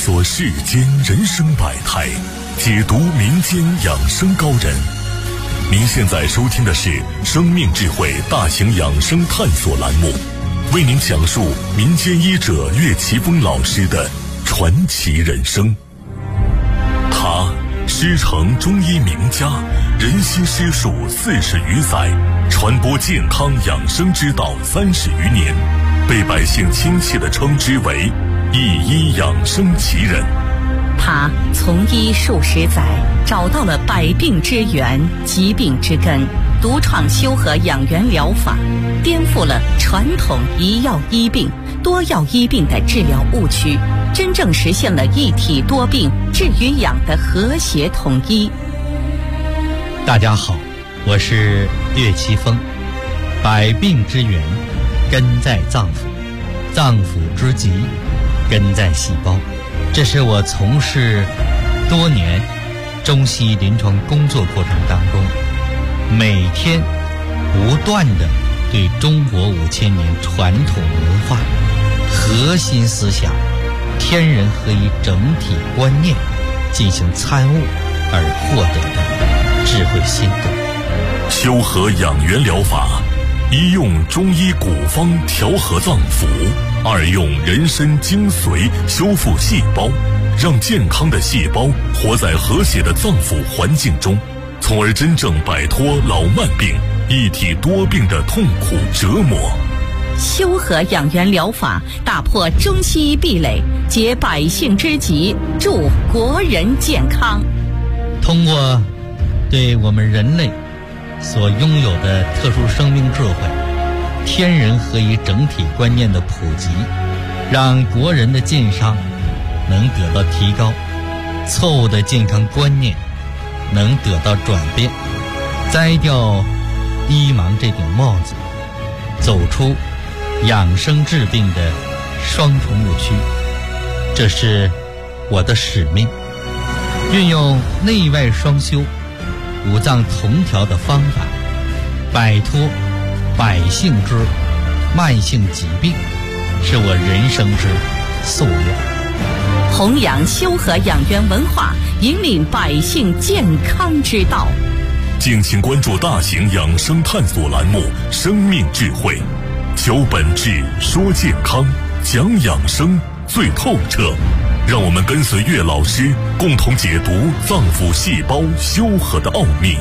索世间人生百态，解读民间养生高人。您现在收听的是生命智慧大型养生探索栏目，为您讲述民间医者岳奇峰老师的传奇人生。他师承中医名家，人心师术40余载，传播健康养生之道30余年，被百姓亲切地称之为一医养生奇人。 他从医数十载，找到了百病之源、疾病之根，独创修和养元疗法，颠覆了传统一药医病、多药医病的治疗误区，真正实现了一体多病治与养的和谐统一。 大家好，我是岳奇峰。百病之源根在脏腑，脏腑之疾根在细胞。这是我从事多年中西医临床工作过程当中，每天不断地对中国5000年传统文化核心思想天人合一整体观念进行参悟而获得的智慧心得。 修和养元疗法，一用中医古方调和脏腑，二用人参精髓修复细胞，让健康的细胞活在和谐的脏腑环境中，从而真正摆脱老慢病、一体多病的痛苦折磨。 修和养元疗法打破中西医壁垒，解百姓之急，助国人健康。 通过对我们人类所拥有的特殊生命智慧、天人合一整体观念的普及，让国人的健康能得到提高，错误的健康观念能得到转变，摘掉医盲这顶帽子，走出养生治病的双重误区。这是我的使命，运用内外双修、五脏同调的方法，摆脱百姓之慢性疾病，是我人生之夙愿。 弘扬修和养元文化，引领百姓健康之道。 敬请关注大型养生探索栏目《生命智慧》，求本质，说健康，讲养生最透彻。让我们跟随岳老师，共同解读脏腑细胞修和的奥秘。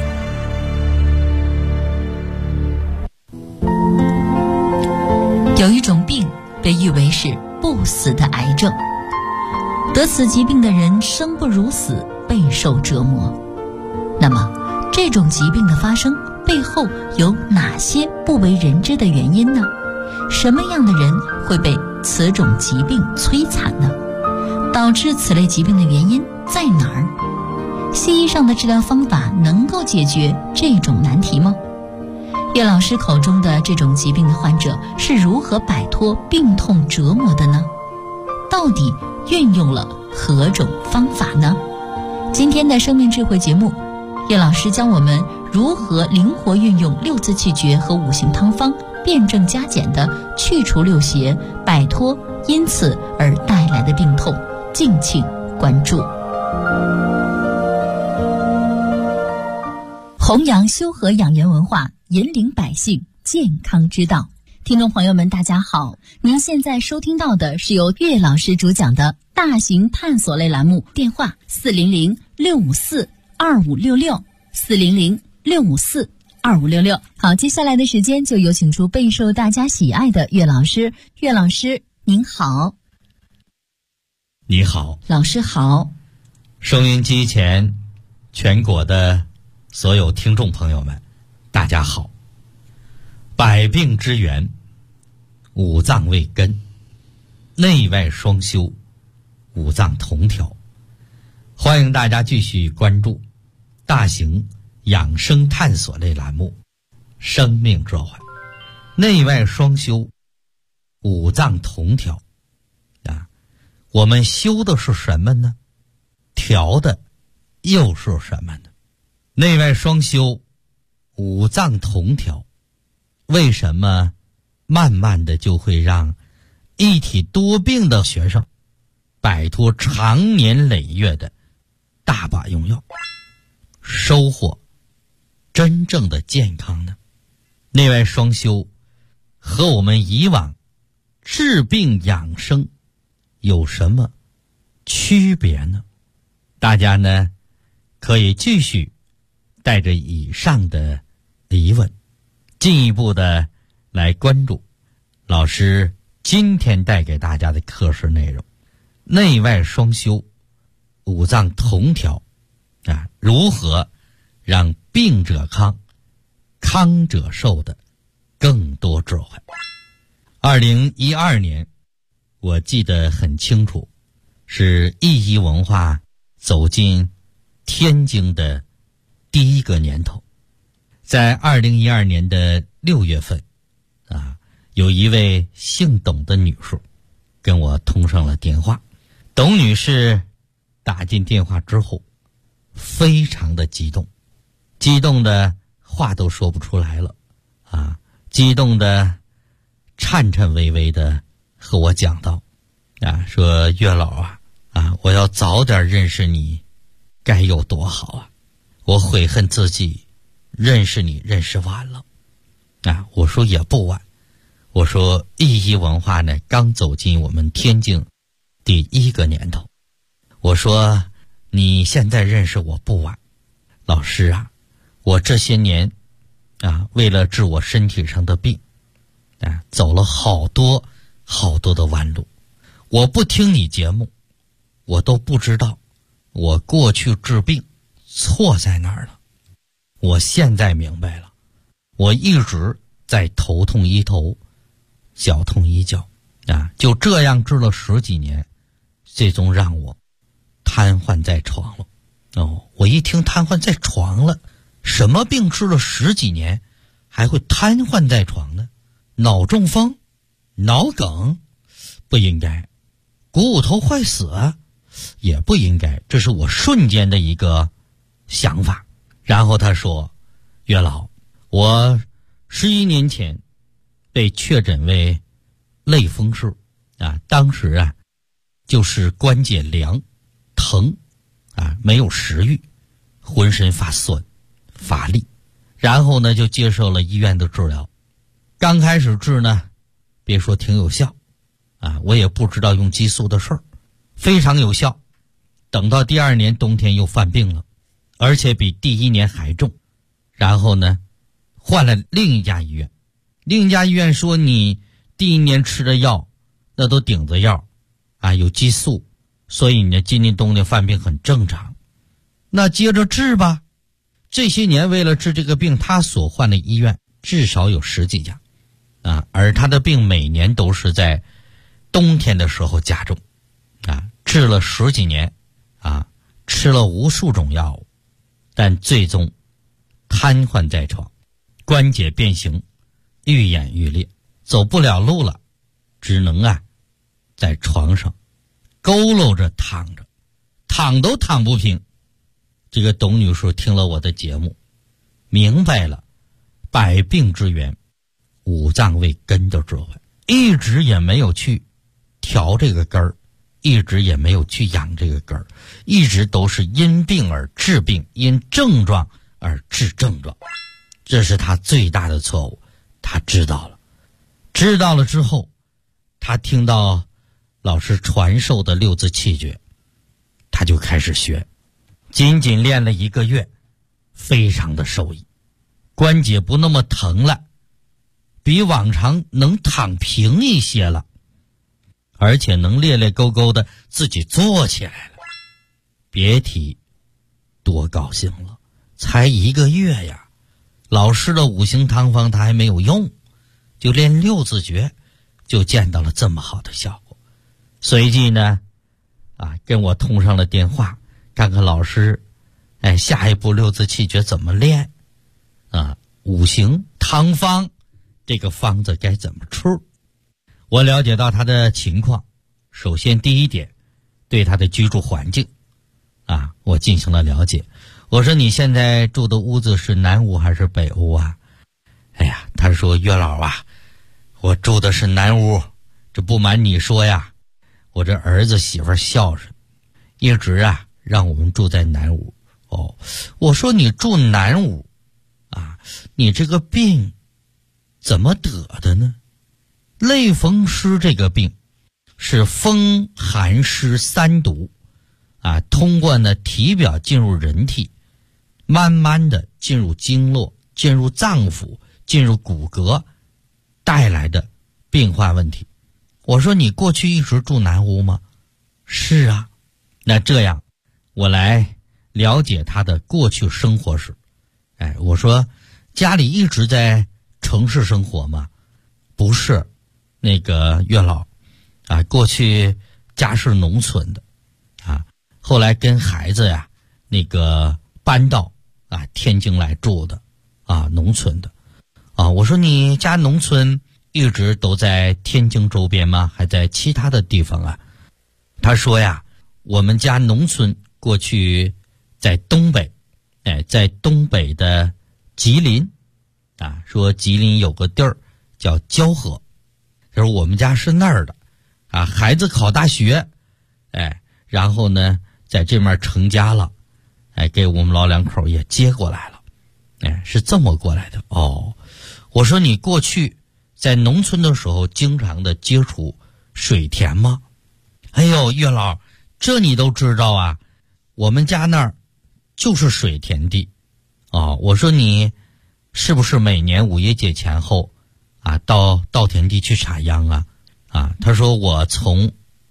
有一种病被誉为是不死的癌症，得此疾病的人生不如死，备受折磨。那么这种疾病的发生背后有哪些不为人知的原因呢？什么样的人会被此种疾病摧残呢？导致此类疾病的原因在哪儿？西医上的治疗方法能够解决这种难题吗？岳老师口中的这种疾病的患者是如何摆脱病痛折磨的呢？到底运用了何种方法呢？今天的生命智慧节目，岳老师教我们如何灵活运用6字气诀和5行汤方，辩证加减地去除六邪，摆脱因此而带来的病痛。敬请关注。弘扬修和养元文化，引领百姓健康之道。听众朋友们大家好，您现在收听到的是由岳老师主讲的大型探索类栏目，电话400-654-2566 400-654-2566。好，接下来的时间就有请出备受大家喜爱的岳老师。岳老师您好。 你好， 老师好。 收音机前全国的所有听众朋友们大家好。百病之源，五脏为根，内外双修，五脏同调。欢迎大家继续关注大型养生探索类栏目生命智慧。内外双修，五脏同调啊，我们修的是什么呢？调的又是什么呢？内外双修，五脏同调，为什么慢慢的就会让一体多病的学生摆脱长年累月的大把用药，收获真正的健康呢？内外双修和我们以往治病养生有什么区别呢？大家呢可以继续带着以上的疑问，进一步的来关注老师今天带给大家的课时内容，内外双修，五脏同调啊，如何让病者康，康者寿的更多智慧。2012年我记得很清楚，是易医文化走进天津的第一个年头。在2012年的6月份啊，有一位姓董的女士跟我通上了电话。董女士打进电话之后非常的激动，激动的话都说不出来了啊，激动的颤颤巍巍的和我讲到啊，说岳老啊，我要早点认识你该有多好啊，我悔恨自己认识你认识晚了啊。我说也不晚，我说易医文化呢刚走进我们天津第一个年头，我说你现在认识我不晚。老师啊，我这些年啊为了治我身体上的病啊，走了好多好多的弯路，我不听你节目我都不知道我过去治病错在哪儿了。我现在明白了，我一直在头痛医头，脚痛医脚啊，就这样治了10几年，最终让我瘫痪在床了。我一听瘫痪在床了，什么病治了10几年还会瘫痪在床呢？脑中风、脑梗不应该，股骨头坏死也不应该，这是我瞬间的一个想法。然后他说，岳老，我11年前被确诊为类风湿啊，当时啊就是关节凉疼啊，没有食欲，浑身发酸乏力，然后呢就接受了医院的治疗。刚开始治呢，别说挺有效啊，我也不知道用激素的事儿，非常有效。等到第2年冬天又犯病了，而且比第1年还重。然后呢换了另一家医院，另一家医院说你第1年吃的药那都顶子药啊，有激素，所以你今年冬天犯病很正常。那接着治吧。这些年为了治这个病，他所换的医院至少有10几家啊，而他的病每年都是在冬天的时候加重啊，治了10几年啊，吃了无数种药物，但最终瘫痪在床，关节变形，愈演愈烈，走不了路了，只能在床上佝偻着躺着，躺都躺不平。这个董女士听了我的节目，明白了百病之源五脏为根的智慧，一直也没有去调这个根儿，一直也没有去养这个根儿，一直都是因病而治病，因症状而治症状，这是他最大的错误。他知道了，知道了之后，他听到老师传授的6字气诀，他就开始学，仅仅练了1个月，非常的受益，关节不那么疼了，比往常能躺平一些了，而且能咧咧勾勾的自己坐起来了。别提多高兴了，才1个月呀，老师的5行汤方他还没有用，就练6字诀就见到了这么好的效果。随即呢跟我通上了电话，看看老师下一步6字气诀怎么练5行汤方这个方子该怎么出。我了解到他的情况，首先第一点，对他的居住环境我进行了了解。我说你现在住的屋子是南屋还是北屋啊？他说岳老我住的是南屋。这不瞒你说呀， 我这儿子媳妇孝顺，一直啊让我们住在南屋。我说你住南屋啊，你这个病怎么得的呢？类风湿这个病是风寒湿三毒啊，通过呢体表进入人体，慢慢的进入经络，进入脏腑，进入骨骼，带来的病患问题。我说你过去一直住南屋吗？是啊。那这样我来了解他的过去生活史。我说家里一直在城市生活吗？不是，那个岳老啊，过去家是农村的啊，后来跟孩子呀那个搬到啊天津来住的啊，农村的啊。我说你家农村一直都在天津周边吗？还在其他的地方啊？他说呀，我们家农村过去在东北，在东北的吉林啊，说吉林有个地儿叫蛟河，就是我们家是那儿的啊。孩子考大学，然后呢在这面成家了，给我们老两口也接过来了，是这么过来的。我说你过去在农村的时候经常的接触水田吗？哎呦，岳老，这你都知道啊？我们家那儿就是水田地。我说你是不是每年五一节前后啊到稻田地去插秧啊？他说我从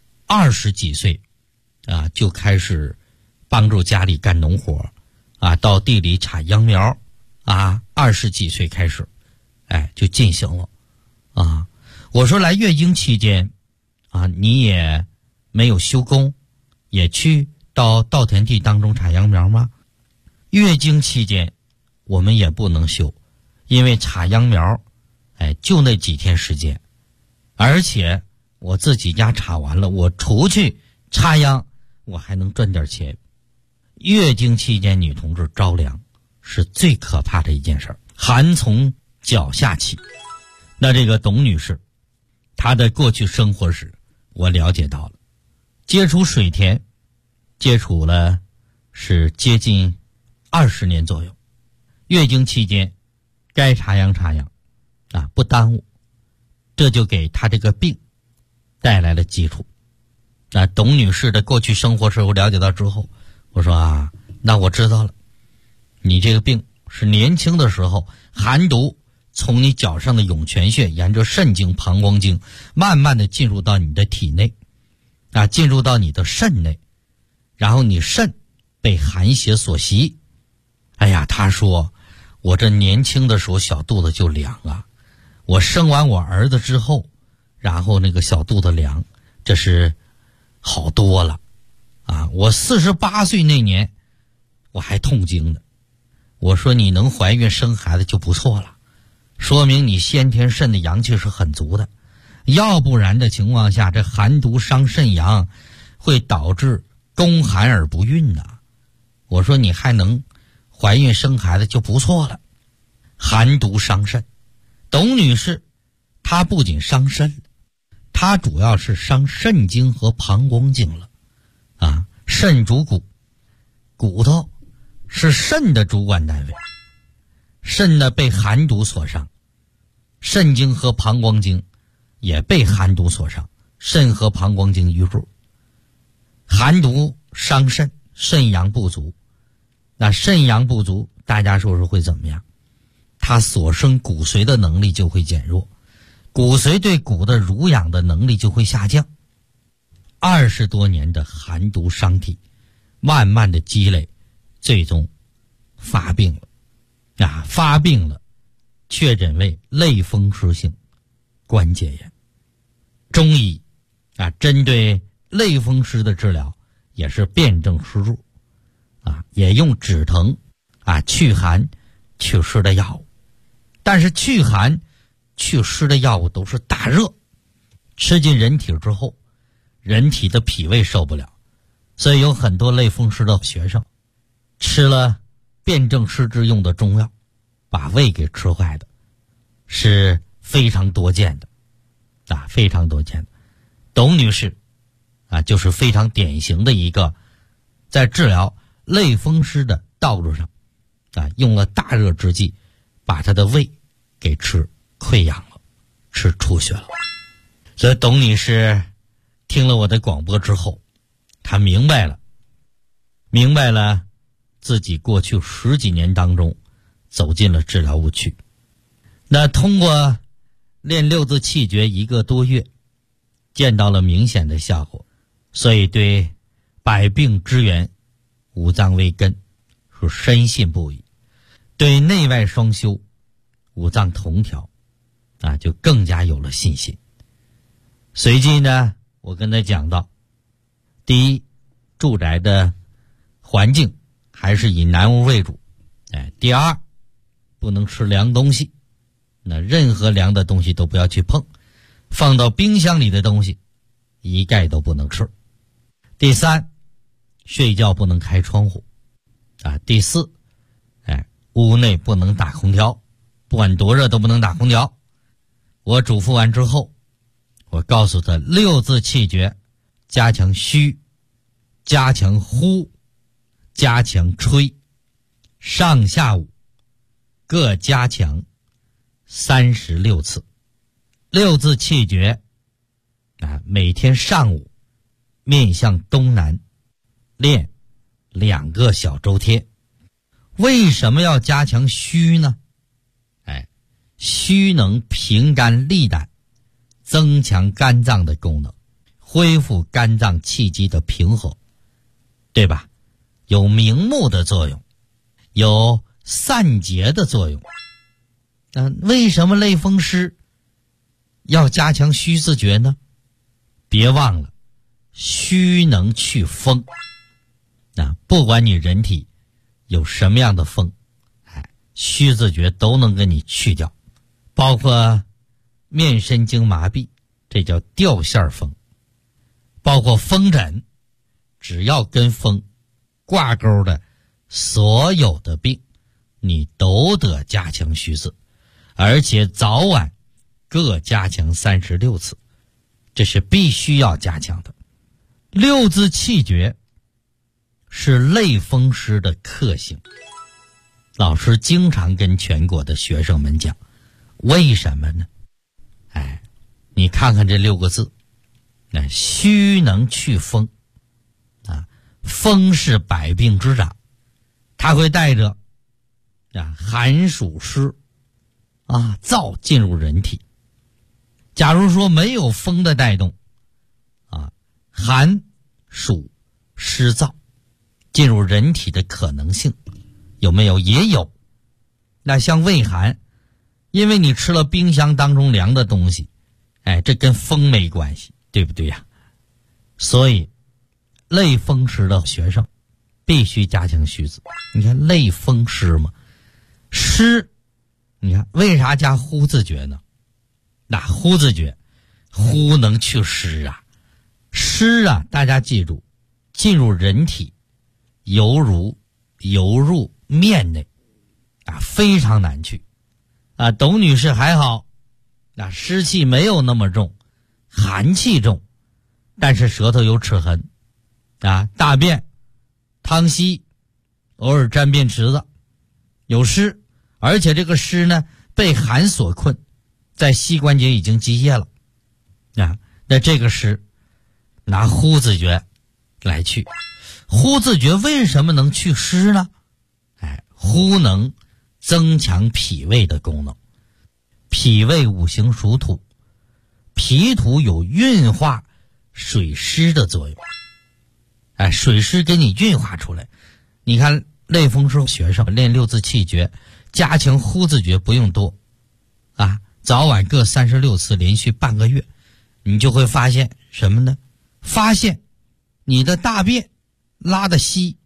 20几岁啊就开始帮助家里干农活啊，到地里插秧苗啊，20几岁开始就进行了啊。我说来月经期间啊，你也没有休工，也去到稻田地当中插秧苗吗？月经期间我们也不能休，因为插秧苗就那几天时间，而且我自己家插完了，我出去插秧我还能赚点钱。月经期间女同志着凉是最可怕的一件事，寒从脚下起。那这个董女士她的过去生活史我了解到了，接触水田接触了是接近20年左右，月经期间该插秧插秧啊，不耽误，这就给她这个病带来了基础。那董女士的过去生活史我了解到之后，我说啊，那我知道了，你这个病是年轻的时候寒毒从你脚上的涌泉穴沿着肾经膀胱经慢慢的进入到你的体内啊，进入到你的肾内，然后你肾被寒邪所袭。哎呀，他说我这年轻的时候小肚子就凉啊，我生完我儿子之后，然后那个小肚子凉，这是好多了啊。我48岁那年我还痛经呢。我说你能怀孕生孩子就不错了，说明你先天肾的阳气是很足的，要不然的情况下，这寒毒伤肾阳会导致宫寒而不孕呐。我说你还能怀孕生孩子就不错了。寒毒伤肾，董女士她不仅伤肾，她主要是伤肾经和膀胱经了啊。肾主骨，骨头是肾的主管单位，肾呢被寒毒所伤，肾经和膀胱经也被寒毒所伤，肾和膀胱经淤住，寒毒伤肾，肾阳不足。那肾阳不足，大家说说会怎么样？它所生骨髓的能力就会减弱，骨髓对骨的濡养的能力就会下降。20多年的寒毒伤体，慢慢的积累，最终发病了啊！发病了，确诊为类风湿性关节炎。中医啊，针对类风湿的治疗也是辨证施术啊，也用止疼啊、祛寒、祛湿的药物。但是祛寒、祛湿的药物都是大热，吃进人体之后，人体的脾胃受不了，所以有很多类风湿的学生吃了辨证施治用的中药，把胃给吃坏的，是非常多见的啊，非常多见的。董女士就是非常典型的一个在治疗类风湿的道路上用了大热之际把他的胃给吃溃疡了，吃出血了。所以董女士听了我的广播之后，她明白了自己过去10几年当中走进了治疗误区。那通过练六字气诀1个多月，见到了明显的效果，所以对百病之源五脏为根是深信不疑，对内外双修五脏同调就更加有了信心。随即呢，我跟他讲到，第一，住宅的环境还是以南屋为主，第二，不能吃凉东西，那任何凉的东西都不要去碰，放到冰箱里的东西一概都不能吃。第三，睡觉不能开窗户第四，屋内不能打空调，不管多热都不能打空调。我嘱咐完之后，我告诉他六字气诀，加强虚，加强呼，加强吹，上下午各加强36次。六字气诀每天上午面向东南练2个小周天。为什么要加强虚呢？虚能平肝利胆，增强肝脏的功能，恢复肝脏气机的平和，对吧？有明目的作用，有散结的作用。为什么类风湿要加强虚字诀呢？别忘了，虚能去风不管你人体有什么样的风，虚字诀都能给你去掉，包括面神经麻痹，这叫掉线风，包括风疹，只要跟风挂钩的所有的病，你都得加强虚字，而且早晚各加强36次，这是必须要加强的。六字气诀是类风湿的克星，老师经常跟全国的学生们讲，为什么呢？你看看这6个字，虚能去风风是百病之长，它会带着寒暑湿燥进入人体。假如说没有风的带动寒暑湿燥进入人体的可能性有没有？也有。那像胃寒，因为你吃了冰箱当中凉的东西，这跟风没关系，对不对呀？所以类风湿的学生必须加强虚字。你看类风湿嘛，湿，你看为啥加呼字诀呢？呼字诀，呼能去湿湿大家记住，进入人体犹如游入面内非常难去董女士还好，湿气没有那么重，寒气重，但是舌头有齿痕大便溏稀，偶尔沾便池子，有湿，而且这个湿呢被寒所困，在膝关节已经积液了那这个湿拿呼字诀来去。呼字诀为什么能去湿呢？呼能增强脾胃的功能。脾胃五行属土，脾土有运化水湿的作用水湿给你运化出来。你看类风湿学生练六字气诀，加强呼字诀不用多早晚各36次，连续半个月，你就会发现什么呢？发现你的大便拉得稀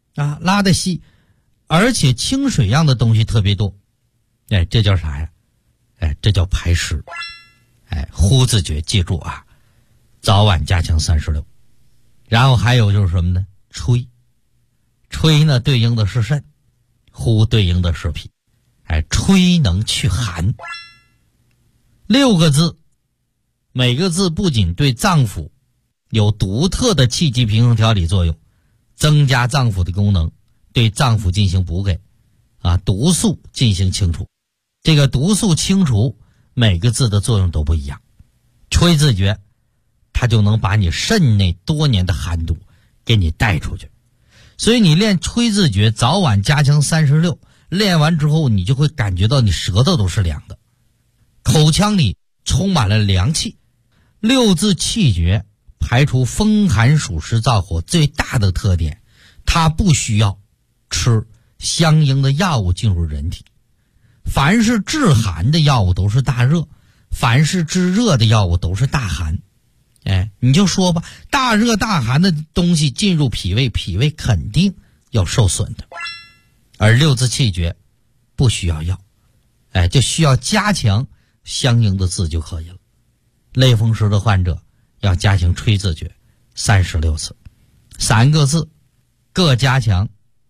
而且清水样的东西特别多这叫啥呀？这叫排湿。呼字诀记住早晚加强36。然后还有就是什么呢？吹呢对应的是肾，呼对应的是脾吹能去寒。6个字，每个字不仅对脏腑有独特的气机平衡调理作用，增加脏腑的功能，对脏腑进行补给，毒素进行清除。这个毒素清除每个字的作用都不一样。吹字诀它就能把你肾内多年的寒毒给你带出去。所以你练吹字诀早晚加强36，练完之后你就会感觉到你舌头都是凉的，口腔里充满了凉气。六字气诀排除风寒暑湿燥火最大的特点，它不需要吃相应的药物进入人体。凡是治寒的药物都是大热，凡是治热的药物都是大寒。你就说吧，大热大寒的东西进入脾胃，脾胃肯定要受损的。而六字气诀不需要药，就需要加强相应的字就可以了。类风湿的患者要加强吹字诀36次，3个字各加强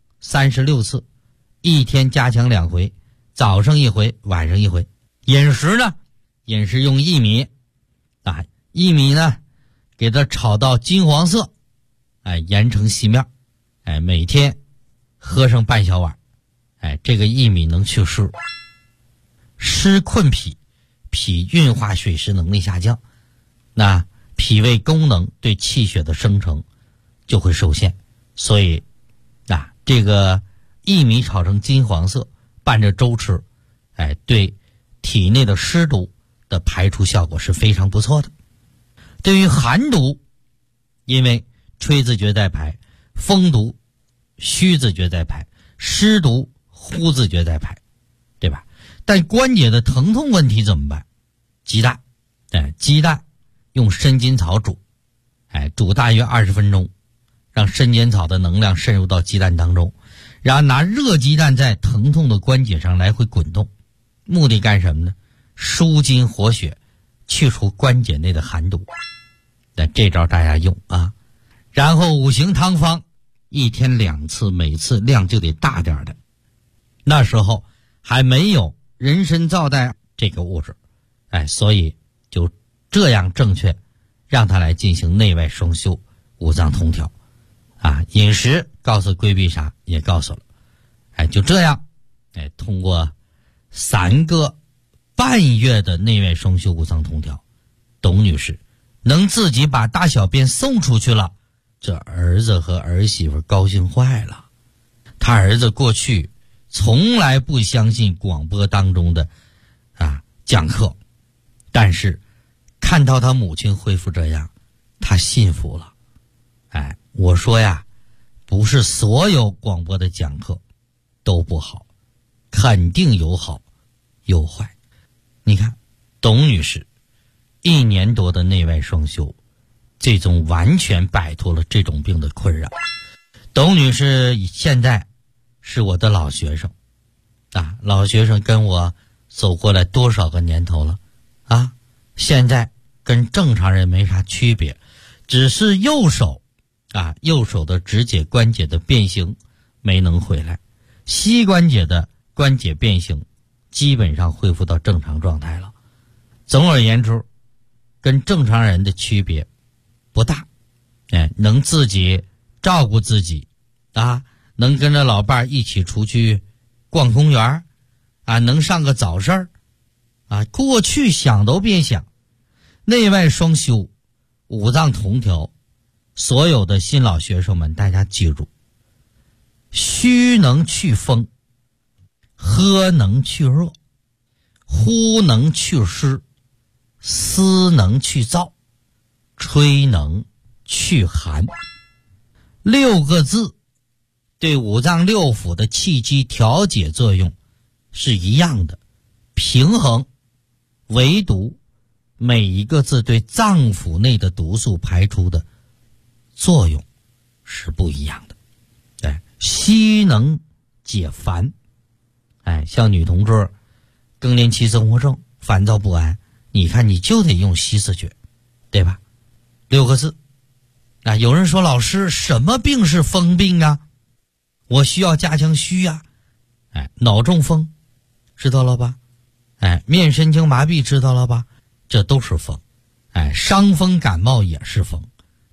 36次，一天加强2回，早上1回，晚上1回。饮食呢，饮食用薏米，薏米呢给它炒到金黄色，研成细面，每天喝上半小碗，这个薏米能祛湿。湿困脾，脾运化水湿能力下降，那脾胃功能对气血的生成就会受限。所以这个薏米炒成金黄色拌着粥吃，对体内的湿毒的排除效果是非常不错的。对于寒毒，因为吹字诀在排，风毒虚字诀在排，湿毒呼字诀在排，对吧？但关节的疼痛问题怎么办？鸡蛋，鸡蛋用生筋草煮，煮大约20分钟，让生筋草的能量渗入到鸡蛋当中，然后拿热鸡蛋在疼痛的关节上来回滚动，目的干什么呢？舒筋活血，去除关节内的寒毒。这招大家用啊。然后五行汤方一天2次，每次量就得大点的。那时候还没有人参皂苷这个物质，所以就这样正确让他来进行内外双修，五脏通调。饮食告诉规避啥也告诉了，就这样，通过3个半月的内外双修五脏通调，董女士能自己把大小便送出去了，这儿子和儿媳妇高兴坏了。他儿子过去从来不相信广播当中的讲课，但是看到他母亲恢复这样，他信服了。我说呀，不是所有广播的讲课都不好，肯定有好有坏。你看董女士1年多的内外双修，最终完全摆脱了这种病的困扰。董女士现在是我的老学生，老学生跟我走过来多少个年头了现在跟正常人没啥区别，只是右手的指节关节的变形没能回来，膝关节的关节变形基本上恢复到正常状态了。总而言之，跟正常人的区别不大，能自己照顾自己能跟着老伴一起出去逛公园能上个早市过去想都别想。内外双修，五脏同调，所有的新老学生们大家记住，虚能去风，喝能去热，呼能去湿，思能去燥，吹能去寒。6个字对五脏六腑的气机调节作用是一样的，平衡，唯独每一个字对脏腑内的毒素排出的作用是不一样的。虚能解烦，像女同志更年期综合症烦躁不安，你看你就得用虚字诀，对吧？6个字。有人说老师什么病是风病啊？我需要加强虚脑中风知道了吧？面神经麻痹知道了吧？这都是风。伤风感冒也是风，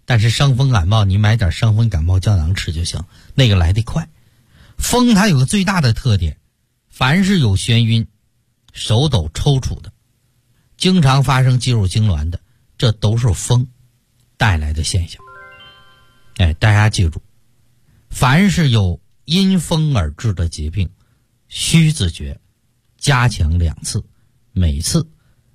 但是伤风感冒你买点伤风感冒胶囊吃就行，那个来得快。风它有个最大的特点，凡是有眩晕、手抖抽搐的，经常发生肌肉痉挛的，这都是风带来的现象。大家记住，凡是有因风而致的疾病，虚自觉加强2次，每次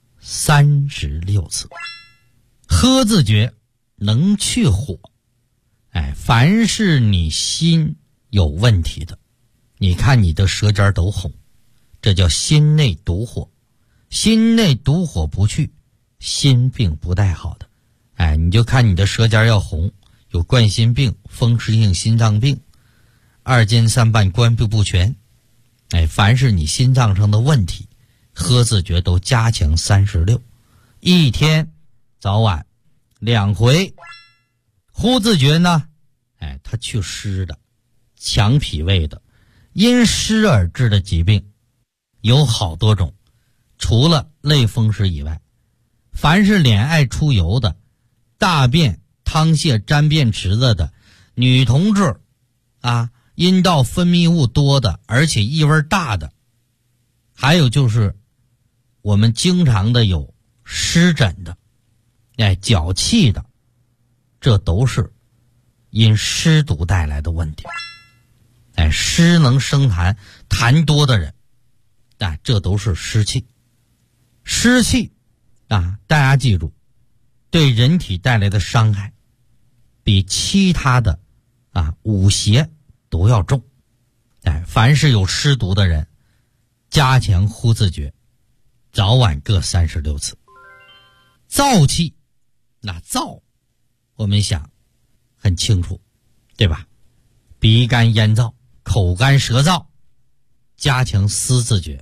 36次。喝自觉能去火。凡是你心有问题的，你看你的舌尖都红，这叫心内毒火。心内毒火不去，心病不带好的。你就看你的舌尖要红，有冠心病、风湿性心脏病、2尖3瓣关闭不全。凡是你心脏上的问题，喝自觉都加强36，一天早晚2回。呼自觉呢，它去湿的，强脾胃的。因湿而致的疾病有好多种，除了类风湿以外，凡是脸爱出油的、大便汤泻沾便池子的、女同志阴道分泌物多的，而且异味大的，还有就是我们经常的有湿疹的、脚气的，这都是因湿毒带来的问题。湿能生痰，痰多的人，这都是湿气。湿气大家记住，对人体带来的伤害比其他的五邪都要重。凡是有湿毒的人，加强呼自觉，早晚各36次。燥气，燥我们想很清楚，对吧？鼻干咽燥、口干舌燥，加强思自觉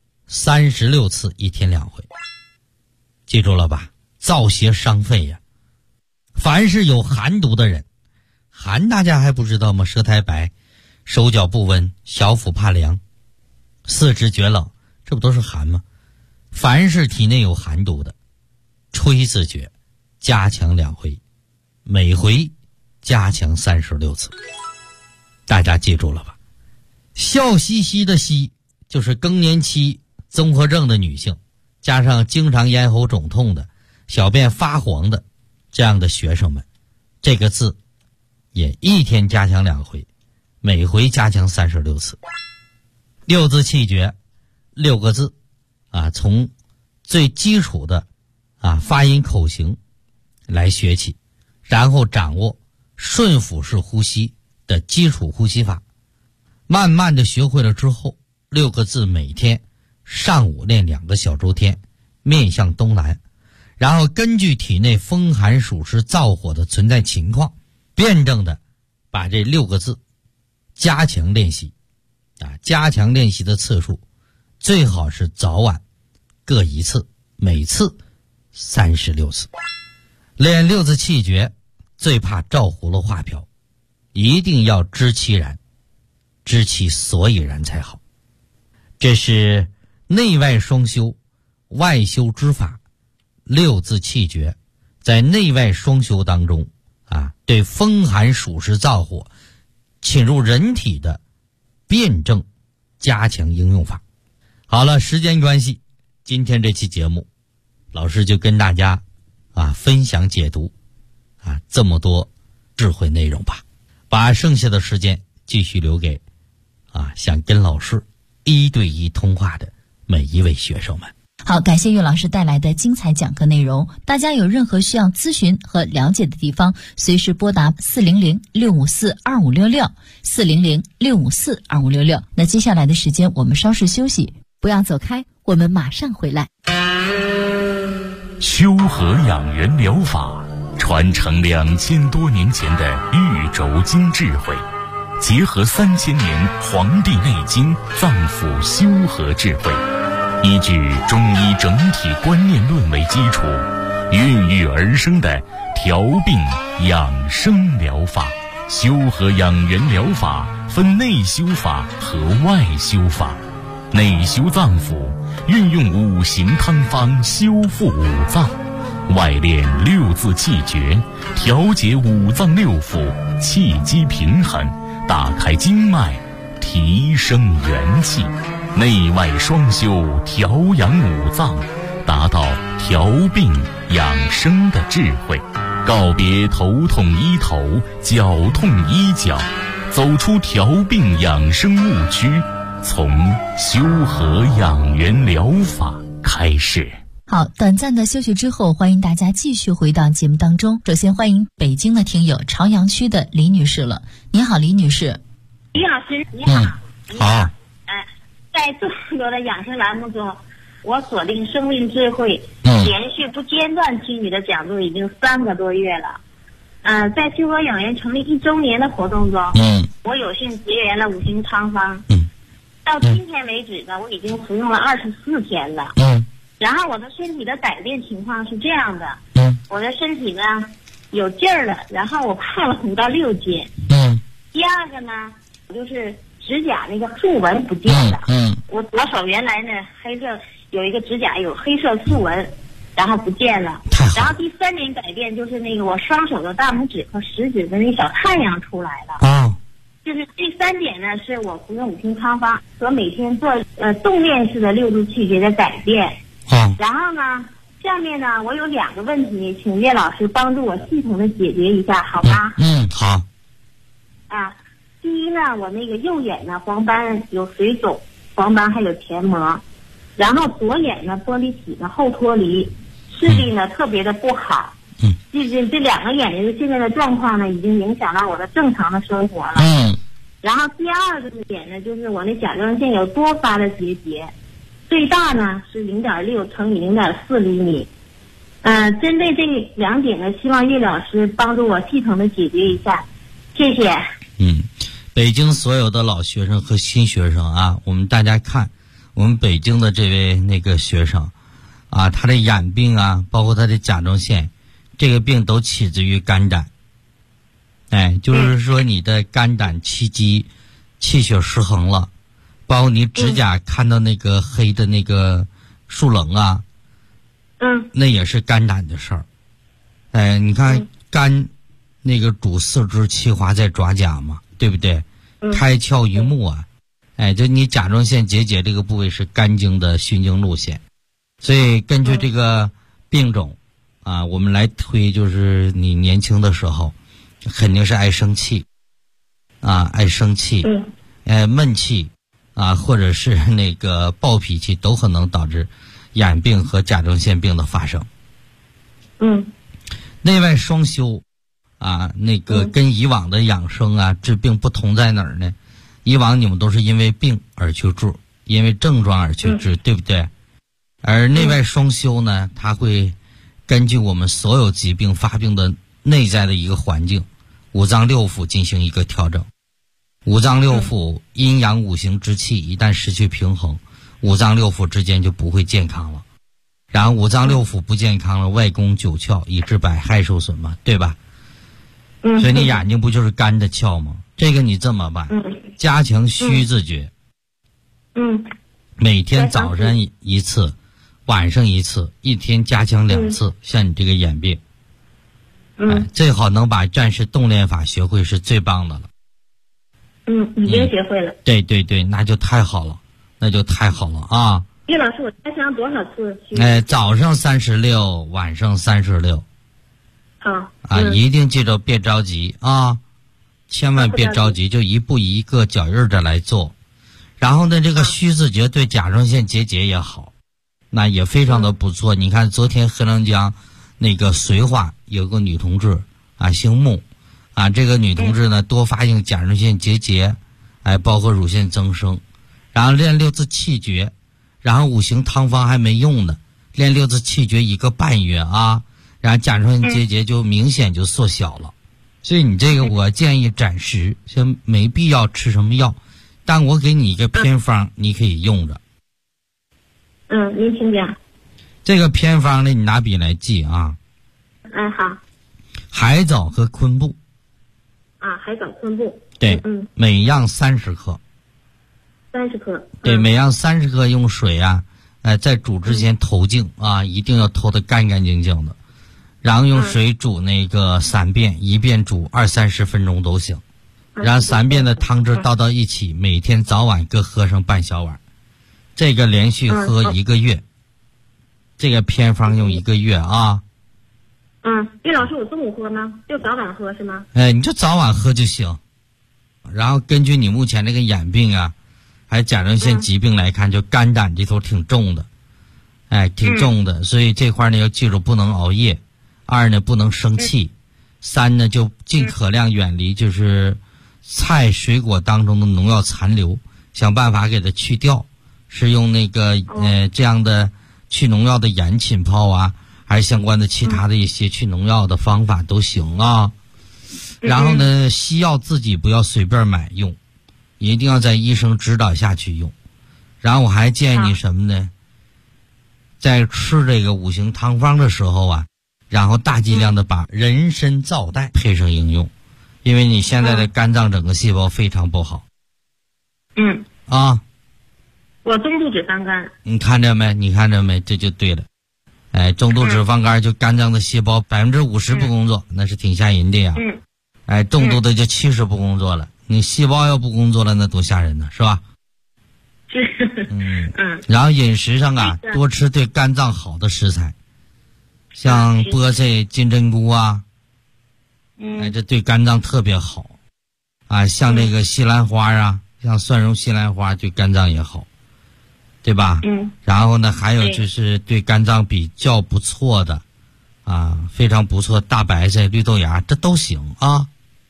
36次，一天2回。记住了吧？燥邪伤肺呀。凡是有寒毒的人，寒大家还不知道吗？舌苔白，手脚不温，小腹怕凉，四肢觉冷，这不都是寒吗？凡是体内有寒毒的，吹自觉加强2回，每回加强36次。大家记住了吧？笑嘻嘻的嘻就是更年期综合症的女性，加上经常咽喉肿痛的、小便发黄的这样的学生们，这个字也一天加强2回，每回加强36次。6字气诀，6个字从最基础的发音口型来学起，然后掌握顺腹式呼吸的基础呼吸法，慢慢的学会了之后，6个字每天上午练2个小周天，面向东南，然后根据体内风寒暑湿燥火的存在情况，辩证的把这6个字加强练习。加强练习的次数最好是早晚各1次，每次36次。练6字气诀最怕照葫芦画瓢，一定要知其然，知其所以然才好。这是内外双修、外修之法，6字气诀在内外双修当中对风寒暑湿燥火侵入人体的辩证加强应用法。好了，时间关系，今天这期节目老师就跟大家分享解读这么多智慧内容吧，把剩下的时间继续留给想跟老师1对1通话的每一位学生们。 好，感谢岳老师带来的精彩讲课内容。大家有任何需要咨询和了解的地方，随时拨打400-654-2566 400-654-2566。那接下来的时间我们稍事休息，不要走开，我们马上回来。 修和养元疗法传承2000多年前的玉轴经智慧，结合3000年《黄帝内经》脏腑修和智慧，依据中医整体观念论为基础，孕育而生的调病养生疗法。修和养元疗法分内修法和外修法。内修脏腑，运用5行汤方修复5脏； 外练六字气诀，调节五脏六腑，气机平衡，打开经脉，提升元气，内外双修，调养五脏，达到调病养生的智慧。告别头痛医头，脚痛医脚，走出调病养生误区，从修和养元疗法开始。 好，短暂的休息之后，欢迎大家继续回到节目当中。首先欢迎北京的听友朝阳区的李女士了。你好，李女士。 李老师，你好。 好。 在这么多的养生栏目中，我锁定生命智慧，连续不间断听你的讲座已经3个多月了。在修和养元成立1周年的活动中，我有幸结缘了五行汤方。到今天为止呢，我已经服用了24天了。然后我的身体的改变情况是这样的，我的身体呢有劲儿了，然后我胖了5到6斤。第二个呢，就是指甲那个竖纹不见了。我左手原来呢黑色有一个指甲有黑色竖纹，然后不见了。然后第3点改变就是那个我双手的大拇指和食指的那小太阳出来了。就是第3点呢，是我服用五行汤方和每天做动练式的6字气诀的改变。然后呢，下面呢，我有2个问题，请叶老师帮助我系统的解决一下，好吗？ 好。 第一呢，我那个右眼呢黄斑有水肿，黄斑还有填膜，然后左眼呢玻璃体呢后脱离，视力呢特别的不好。这2个眼睛现在的状况呢，已经影响到我的正常的生活了。然后第2个点呢，就是我那甲状腺有多发的结节。最大呢是0.6乘以0.4厘米。针对这2点呢，希望叶老师帮助我系统的解决一下，谢谢。 北京所有的老学生和新学生啊，我们大家看，我们北京的这位那个学生啊，他的眼病啊，包括他的甲状腺，这个病都起自于肝胆。就是说你的肝胆气机气血失衡了。包括你指甲看到那个黑的那个竖棱啊，那也是肝胆的事儿。你看肝那个主4肢气华在爪甲嘛，对不对？开窍于目啊，就你甲状腺结节这个部位是肝经的循经路线，所以根据这个病种啊，我们来推，就是你年轻的时候肯定是爱生气爱生气，闷气。或者是那个暴脾气，都可能导致眼病和甲状腺病的发生。内外双修那个跟以往的养生治病不同在哪儿呢？以往你们都是因为病而去治，因为症状而去治，对不对？而内外双修呢，它会根据我们所有疾病发病的内在的一个环境，五脏六腑进行一个调整。五脏六腑阴阳五行之气一旦失去平衡，五脏六腑之间就不会健康了。然后五脏六腑不健康了，外攻九窍，以致百害受损嘛，对吧？所以你眼睛不就是肝的窍吗？这个你这么办，加强虚字诀。每天早上1次，晚上1次，一天加强2次。像你这个眼病，最好能把战士动练法学会是最棒的了。 已经学会了。 对，那就太好了，啊！ 叶老师，我加强多少次？ 早上36，晚上36。 好。 一定记住，别着急啊，千万别着急，就一步一个脚印的来做。然后呢，这个虚字诀对甲状腺结节也好，那也非常的不错。你看昨天黑龙江那个绥化有个女同志姓穆。这个女同志呢，多发性甲状腺结节，包括乳腺增生，然后练6字气诀，然后五行汤方还没用呢，练6字气诀1个半月然后甲状腺结节就明显就缩小了。所以你这个我建议暂时就没必要吃什么药，但我给你一个偏方，你可以用着。 您请讲。 这个偏方呢，你拿笔来记啊。 好。 海藻和昆布。 海藻昆布。 对，每样30克。 30克。 对，每样30克，用水在煮之前投净一定要投得干干净净的。 然后用水煮那个3遍，一遍煮20-30分钟都行。让3遍的汤汁倒到一起，每天早晚各喝上半小碗。这个连续喝1个月，这个偏方用1个月啊。 叶老师，我中午喝吗？就早晚喝是吗？ 你就早晚喝就行。然后根据你目前这个眼病啊，还有甲状腺疾病来看，就肝胆这头挺重的，挺重的，所以这块呢要记住不能熬夜，2呢不能生气，3呢就尽可量远离就是菜水果当中的农药残留，想办法给它去掉，是用那个这样的去农药的盐浸泡啊，还是相关的其他的一些去农药的方法都行啊。然后呢，西药自己不要随便买用，一定要在医生指导下去用。然后我还建议你什么呢？在吃这个5行汤方的时候啊，然后大剂量的把人参皂苷配上应用，因为你现在的肝脏整个细胞非常不好。 我中度脂肪肝。 你看着没？你看着没？这就对了。中度脂肪肝就肝脏的细胞50%不工作，那是挺吓人的呀。重度的就70%不工作了。你细胞要不工作了，那多吓人呢，是吧？然后饮食上啊，多吃对肝脏好的食材，像菠菜、金针菇啊，这对肝脏特别好啊。像这个西兰花啊，像蒜蓉西兰花对肝脏也好，对吧？然后呢，还有就是对肝脏比较不错的啊，非常不错，大白菜、绿豆芽，这都行啊。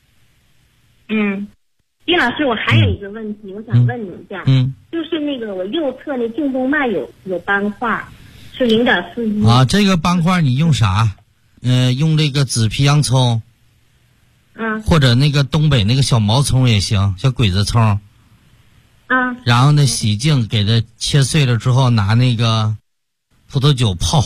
叶老师，我还有一个问题，我想问你一下，就是那个我右侧那颈动脉有斑块，是0.41 啊。这个斑块你用啥？用这个紫皮洋葱，或者那个东北那个小毛葱也行，小鬼子葱。然后呢，洗净，给它切碎了之后，拿那个葡萄酒泡。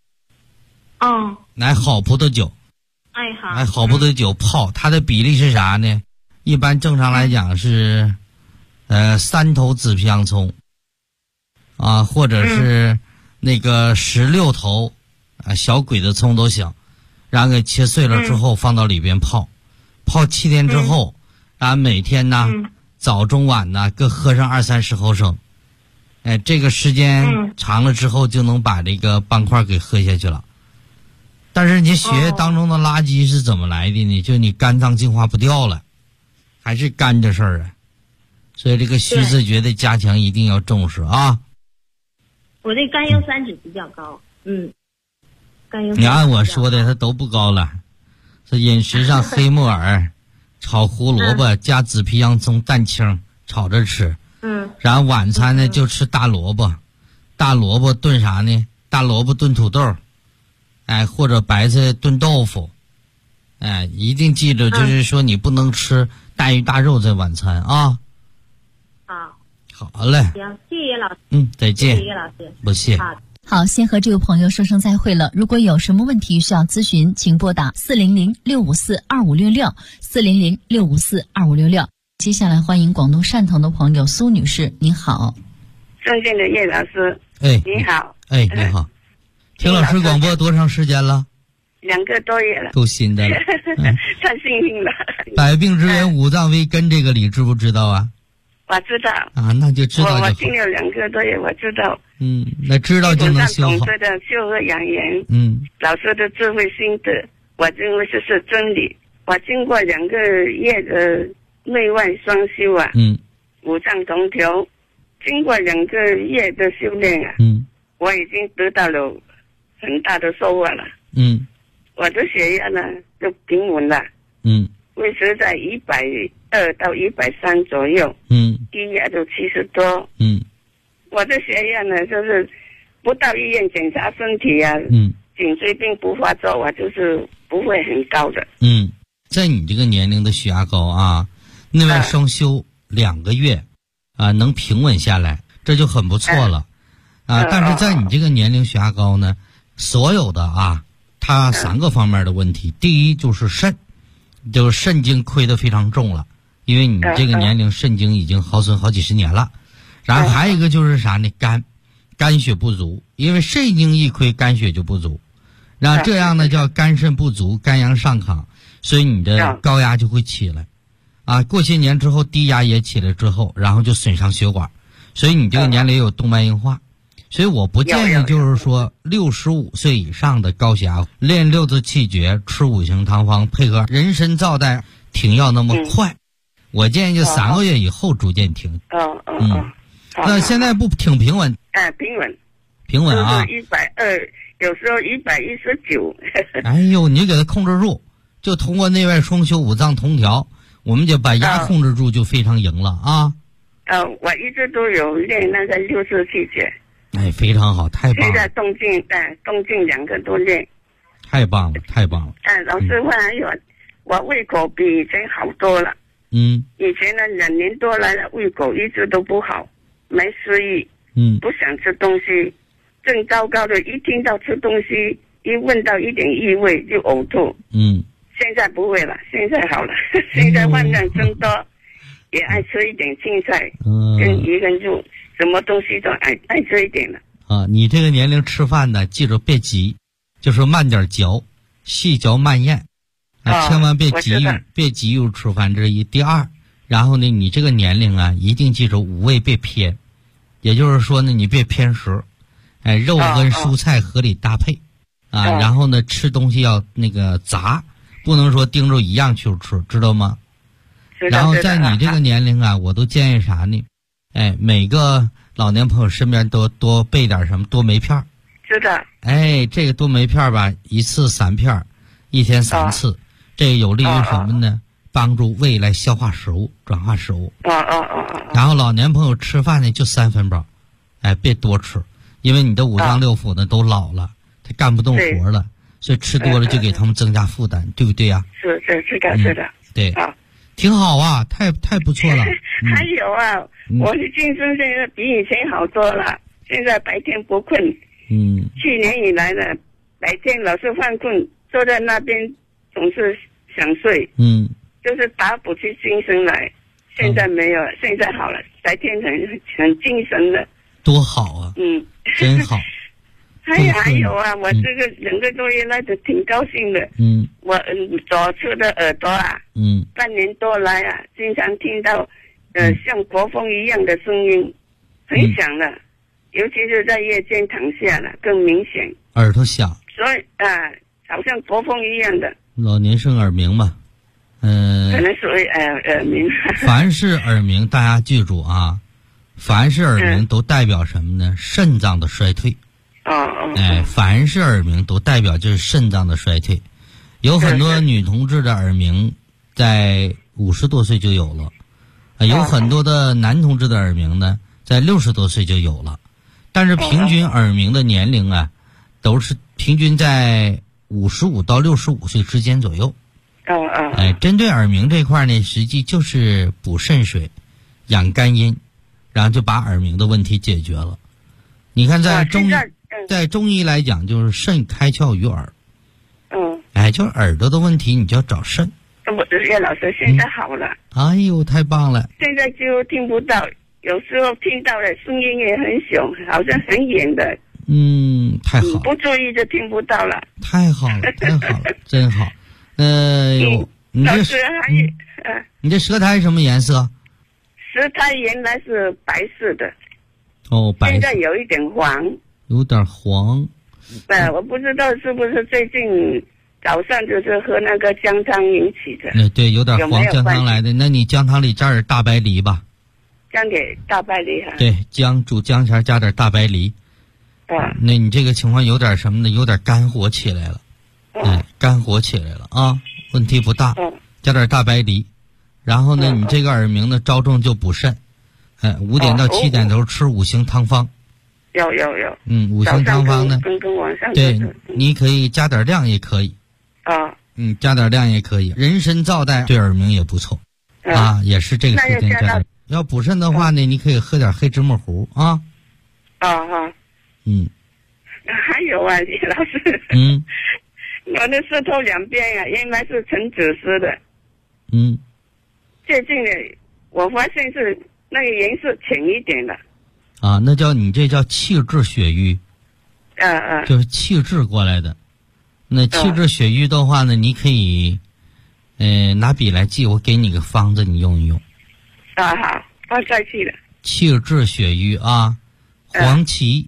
来好葡萄酒。好葡萄酒泡，它的比例是啥呢？一般正常来讲是，3头紫皮洋葱，或者是那个16头小鬼子葱都行，然后给切碎了之后放到里边泡7天之后，然后每天呢，早中晚呢各喝上20-30毫升，这个时间长了之后就能把这个斑块给喝下去了。但是你血液当中的垃圾是怎么来的呢？就你肝脏净化不掉了。还是肝这事儿啊，所以这个虚自觉的加强一定要重视啊。 我这甘油三酯比较高，甘油。 你按我说的，它都不高了。是饮食上黑木耳、炒胡萝卜加紫皮洋葱、蛋清炒着吃。然后晚餐呢就吃大萝卜，大萝卜炖啥呢？大萝卜炖土豆，或者白菜炖豆腐。一定记住，就是说你不能吃大鱼大肉在晚餐啊。好嘞。 行，谢谢老师。 再见。 谢谢老师。 不谢。 好，先和这位朋友说声再会了。如果有什么问题需要咨询，请拨打400-654-2566 400-654-2566。接下来欢迎广东汕头的朋友苏女士，您好。 尊敬的叶老师，你好。 你好。听老师广播多长时间了 ？2个多月了， 够新的了， 太幸运了。 百病之源五脏为根，这个理知不知道啊？ 我知道啊，那就知道就好。 我听了2个多月，我知道。 那知道就能修好。 懂得的修恶养颜，老师的智慧心得，我认为这是真理。我经过2个月的内外双修啊，五脏同调，经过2个月的修炼啊，我已经得到了很大的收获了。我的血压呢就平稳了，维持在120到130左右，低压就70多，我的血压呢就是不到医院检查身体啊，颈椎病不发作，我就是不会很高的。 在你这个年龄的血压高啊，内外双修2个月啊，能平稳下来，这就很不错了啊。但是在你这个年龄血压高呢，所有的啊。它3个方面的问题，第一就是肾，就是肾经亏得非常重了，因为你这个年龄肾经已经耗损好几十年了。然后还有一个就是啥呢？肝血不足，因为肾经一亏，肝血就不足。 这样呢叫肝肾不足，肝阳上亢，所以你的高压就会起来。过些年之后低压也起来之后，然后就损伤血管，所以你这个年龄有动脉硬化。所以我不建议就是说65岁以上的高血压练六字气诀，吃五行汤方，配合人参皂苷停药那么快。我建议就3个月以后逐渐停。那现在不挺平稳？平稳啊 ，120，有时候119。 哎呦，你就给它控制住，就通过内外双修、五脏同调，我们就把压控制住，就非常赢了啊。 我一直都有练那个六字气诀。 哎，非常好，太棒了！ 现在动静2个都练， 太棒了，太棒了！ 老师傅还有，我胃口比以前好多了。以前呢2年多来了，胃口一直都不好，没食欲，不想吃东西，正糟糕的，一听到吃东西，一闻到一点异味就呕吐。现在不会了，现在好了，现在饭量增多，也爱吃一点青菜，跟鱼跟肉。什么东西都爱吃一点了你这个年龄吃饭呢，记住别急，就是慢点嚼，细嚼慢咽千万别急于吃饭，这是一。第二，然后呢，你这个年龄一定记住五味别偏，也就是说呢，你别偏食，肉跟蔬菜合理搭配然后呢，吃东西要那个杂，不能说盯着一样去吃，知道吗？然后在你这个年龄我都建议啥呢？每个老年朋友身边都多备点什么多酶片。 知道。 这个多酶片吧，一次3片，一天3次，这个有利于什么呢？帮助胃来消化食物，转化食物。然后老年朋友吃饭呢就3分饱，别多吃，因为你的五脏六腑呢都老了，他干不动活了，所以吃多了就给他们增加负担，对不对呀？ 是的。 对。挺好啊，太不错了。 还有我的精神现在比以前好多了，现在白天不困。去年以来呢，白天老是犯困，坐在那边总是想睡。就是打补起精神来。现在没有，现在好了，白天很精神的。 多好啊！真好。 还有我这个2个多月来就挺高兴的。我左侧的耳朵半年多来经常听到像国风一样的声音，很响了，尤其是在夜间躺下了更明显。 耳朵响。 所以好像国风一样的。 老年生耳鸣嘛， 可能属于耳鸣。 凡是耳鸣，大家记住凡是耳鸣都代表什么呢？肾脏的衰退。凡是耳鸣都代表就是肾脏的衰退。有很多女同志的耳鸣在50多岁就有了，有很多的男同志的耳鸣呢在60多岁就有了，但是平均耳鸣的年龄都是平均在55到65岁之间左右。针对耳鸣这块呢，实际就是补肾水，养肝阴，然后就把耳鸣的问题解决了。你看在中医来讲，就是肾开窍于耳。就是耳朵的问题，你就要找肾。 我的岳老师现在好了。 哎呦，太棒了！ 现在就听不到，有时候听到的声音也很响，好像很远的。 太好了。 不注意就听不到了。 太好了，太好了，真好。 老师你这舌苔什么颜色？ 舌苔原来是白色的。 白色。 现在有一点黄。 有点黄。 我不知道是不是最近早上就是喝那个姜汤引起的。 对，有点黄姜汤来的。那你姜汤里加点大白梨吧。 加点大白梨对，煮姜前加点大白梨。那你这个情况有点什么呢？有点肝火起来了。肝火起来了问题不大。加点大白梨，然后呢，你这个耳鸣呢着重就补肾。5点到7点都吃五行汤方。 有。 五行汤方呢？ 跟晚上。 对，你可以加点量也可以。加点量也可以。人参皂苷对耳鸣也不错。也是这个时间加点。要补肾的话呢，你可以喝点黑芝麻糊还有李老师。我的舌头两边原来是呈紫色的。最近呢，我发现是那个颜色浅一点的。 那你这叫气滞血瘀。就是气滞过来的。 那气滞血瘀的话呢，你可以拿笔来记，我给你个方子，你用一用。 好，我再记了。 气滞血瘀啊，黄芪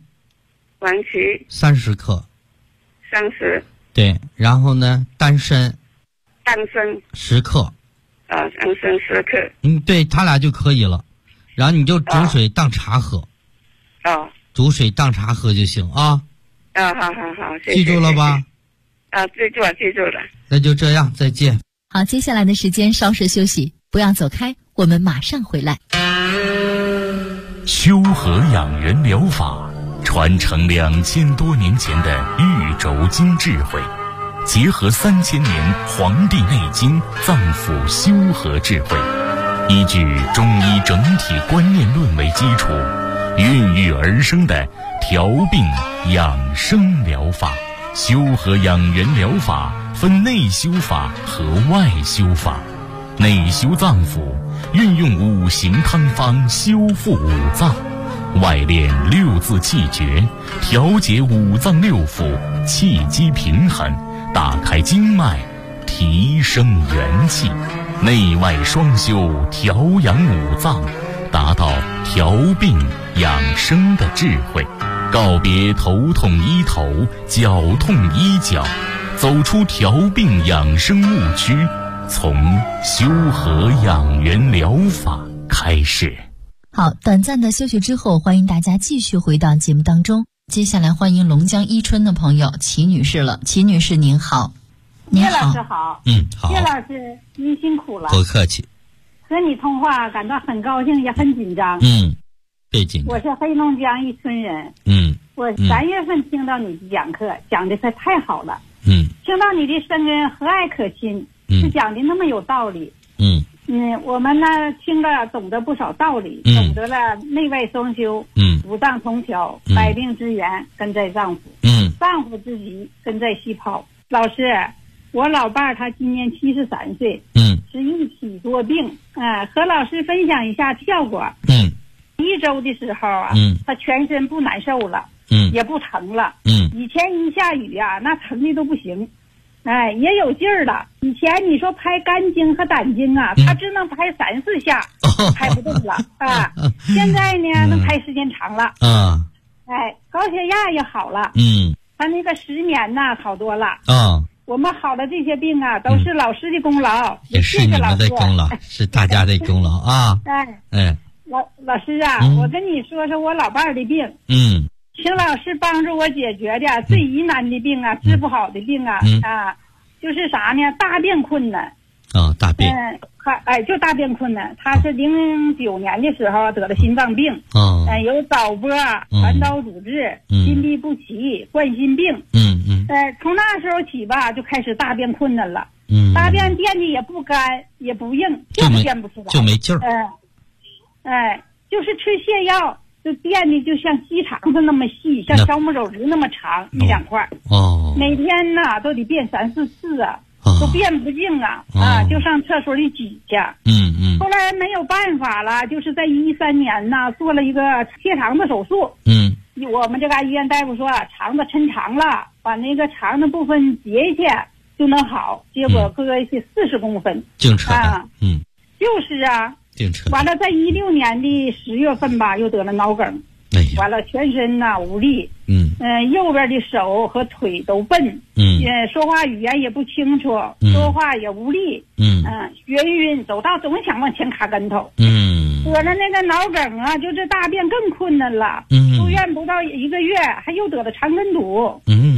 30克。 30。 对，然后呢，丹参10克。 丹参10克。 对，他俩就可以了。然后你就煮水当茶喝。煮水当茶喝就行啊。 好，谢谢。 记住了吧？ 记住了。 那就这样，再见。 好，接下来的时间稍事休息，不要走开，我们马上回来。 修和养元疗法传承2000多年前的玉轴经智慧，结合3000年《黄帝内经》脏腑修和智慧，依据中医整体观念论为基础，孕育而生的调病养生疗法。修和养元疗法分内修法和外修法。内修脏腑，运用5行汤方修复五脏；外练6字气诀，调节五脏六腑，气机平衡，打开经脉，提升元气。内外双修，调养五脏，达到调病养生的智慧。告别头痛医头，脚痛医脚，走出调病养生误区，从修和养元疗法开始。 好，短暂的休息之后，欢迎大家继续回到节目当中。接下来欢迎龙江伊春的朋友齐女士了。齐女士您好。 叶老师好。 好。 叶老师您辛苦了。 不客气。 和你通话感到很高兴，也很紧张。 别紧张。 我是黑龙江伊春人。我3月份听到你讲课，讲的太好了。听到你的声音和蔼可亲，是讲的那么有道理。我们呢听了懂得不少道理，懂得了内外双修，五脏同调，百病之源根在脏腑，脏腑之疾根在细胞。老师，我老伴儿他今年73岁，是一体多病，和老师分享一下效果。1周的时候啊，他全身不难受了，也不疼了。以前一下雨啊，那疼的都不行。也有劲儿了。以前你说拍肝经和胆经啊，他只能拍3、4下，拍不动了啊。现在呢，能拍时间长了。高血压也好了。他那个失眠呐，好多了。我们好的这些病啊，都是老师的功劳， 也是你们的功劳，是大家的功劳啊。 老师啊，我跟你说说我老伴儿的病。请老师帮助我解决的最疑难的病啊，治不好的病啊，就是啥呢？大便困难。 大便。 就大便困难。他是09年的时候得了心脏病。有早搏、传导阻滞、心律不齐、冠心病。从那时候起吧，就开始大便困难了。大便垫的也不干，也不硬，就是垫不出来， 就没劲儿。 就是吃泻药。就垫的就像鸡肠子那么细，像小拇手指那么长，1、2块。每天呢都得便3、4次啊，都便不净啊，就上厕所里挤去。后来没有办法了，就是在13年呢做了一个切肠子手术。我们这个医院大夫说肠子抻长了，把那个肠的部分截下就能好，结果割去40公分。 净扯淡。 就是啊。完了，在16年的10月份吧，又得了脑梗。完了，全身呐无力。右边的手和腿都笨。说话语言也不清楚，说话也无力。眩晕，走道总想往前卡跟头。得了那个脑梗啊，就这大便更困难了。住院不到1个月，还又得了肠梗阻。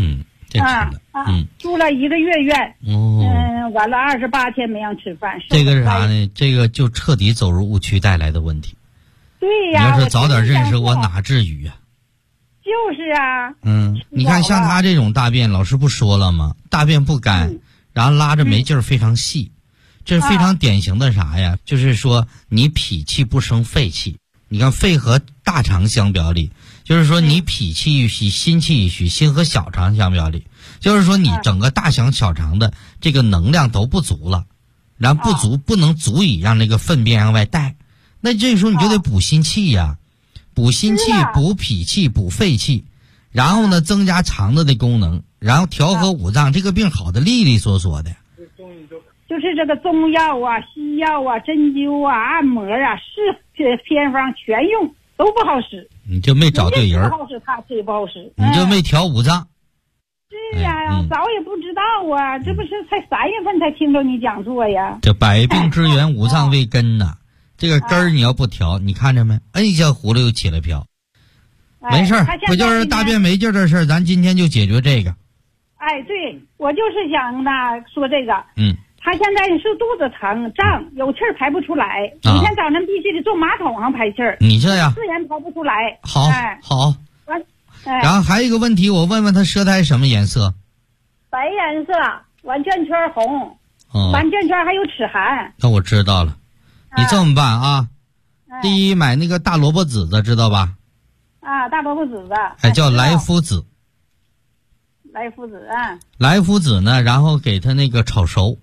住了1个月院。完了28天没让吃饭。 这个是啥呢？这个就彻底走入误区带来的问题。 对呀。 你要是早点认识我，哪至于啊？ 就是啊。 你看像他这种大便，老师不说了吗？大便不干，然后拉着没劲儿，非常细，这是非常典型的啥呀？就是说你脾气不生肺气。你看肺和大肠相表里，就是说你脾气一虚，心气一虚，心和小肠相表里，就是说你整个大肠小肠的这个能量都不足了，然后不能足以让那个粪便向外带，那这时候你就得补心气呀，补心气，补脾气，补肺气，然后呢增加肠子的功能， 然后调和五脏，这个病好的利利索索的。 就是这个中药啊、西药啊、针灸啊、按摩啊，是偏方全用，都不好使。 你就没找对人。 不好使，他这也不好使。 你就没调五脏。 是呀，早也不知道啊，这不是才3月份才听着你讲座呀。 这百病之源，五脏为根呐。这个根儿你要不调，你看着没？摁一下葫芦又起了瓢。没事儿，不就是大便没劲的事儿，咱今天就解决这个。 哎，对，我就是想呢说这个。他现在是肚子疼胀，有气儿排不出来，每天早上必须得坐马桶上排气儿。 你这样自然排不出来。 好，好。然后还有一个问题，我问问他舌苔什么颜色？ 白颜色，完圈圈红，完圈圈还有齿痕。 那我知道了，你这么办啊？第一，买那个大萝卜籽子，知道吧？ 啊，大萝卜籽子， 还叫莱菔子。 莱菔子啊。 莱菔子呢，然后给它那个炒熟。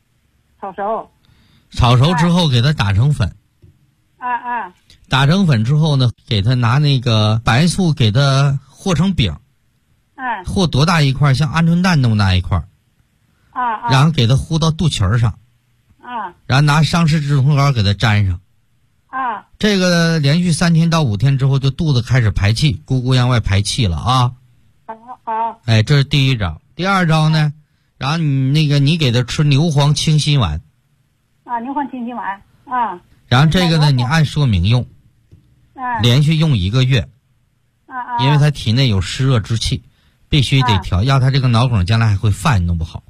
炒熟之后给它打成粉。打成粉之后呢，给它拿那个白醋给它和成饼。和多大一块？像鹌鹑蛋那么大一块。然后给它糊到肚脐上。然后拿桑葚止痛膏给它粘上。这个连续3天到5天之后，就肚子开始排气，咕咕向外排气了啊。 好。 哎，这是第一招。第二招呢，然后你给它吃牛黄清心丸。 牛黄清心丸啊。 然后这个呢，你按说明用。连续用1个月。因为它体内有湿热之气，必须得调，要它这个脑梗将来还会犯，弄不好。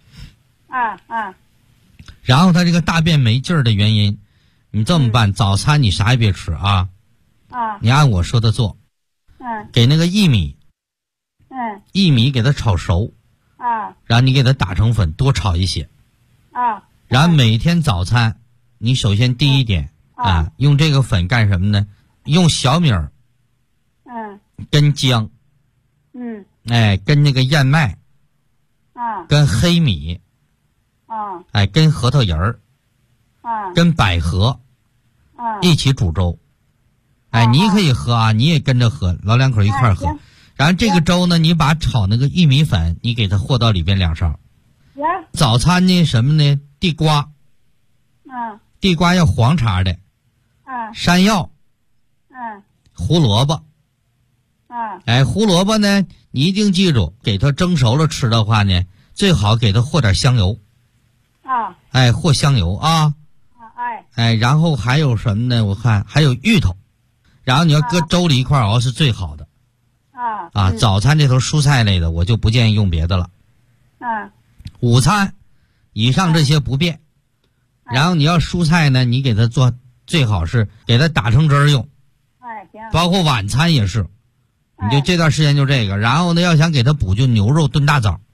然后它这个大便没劲儿的原因，你这么办，早餐你啥也别吃啊。你按我说的做。给那个薏米。薏米给它炒熟。然后你给它打成粉，多炒一些。然后每天早餐，你首先第一点用这个粉干什么呢？用小米儿。跟姜。跟那个燕麦。跟黑米。跟核桃仁儿。跟百合。一起煮粥。你可以喝啊，你也跟着喝，老两口一块儿喝。然后这个粥呢，你把炒那个薏米粉，你给它和到里边2勺。早餐呢什么呢？地瓜。地瓜要黄茬的。山药。胡萝卜。胡萝卜呢，你一定记住，给它蒸熟了吃的话呢，最好给它和点香油。和香油啊。然后还有什么呢？我看还有芋头，然后你要搁粥里一块熬是最好的。早餐这头蔬菜类的我就不建议用别的了。午餐以上这些不变。然后你要蔬菜呢，你给它做，最好是给它打成汁儿用。包括晚餐也是。你就这段时间就这个。然后呢，要想给它补，就牛肉炖大枣。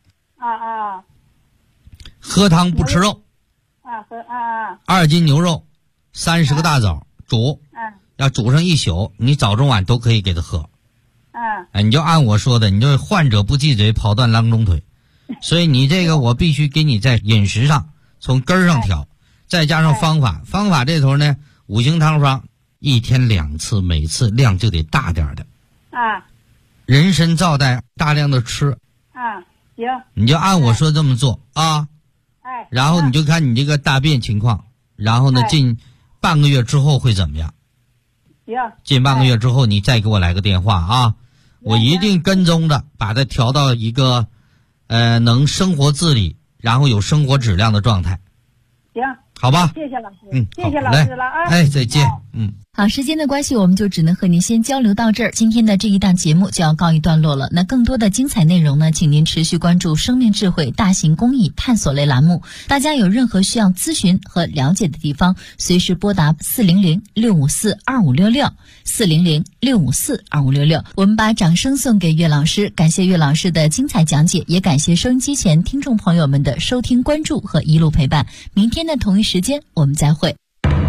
喝汤不吃肉。2斤牛肉，30个大枣煮。要煮上1宿，你早中晚都可以给它喝。你就按我说的，你就患者不忌嘴，跑断郎中腿。所以你这个我必须给你在饮食上从根儿上调，再加上方法。方法这头呢，5行汤方，1天2次，每次量就得大点的。人参皂苷大量的吃。 行。 你就按我说这么做啊。然后你就看你这个大便情况，然后呢，近半个月之后会怎么样？ 行。 近半个月之后你再给我来个电话啊。我一定跟踪着把它调到一个能生活自理，然后有生活质量的状态。 行。 好吧。 谢谢老师。谢谢老师了啊。 再见。 好，时间的关系，我们就只能和您先交流到这儿。今天的这一档节目就要告一段落了。那更多的精彩内容呢，请您持续关注生命智慧大型公益探索类栏目。大家有任何需要咨询和了解的地方，随时拨打400-654-2566 400-654-2566。我们把掌声送给岳老师，感谢岳老师的精彩讲解，也感谢收音机前听众朋友们的收听关注和一路陪伴。明天的同一时间我们再会。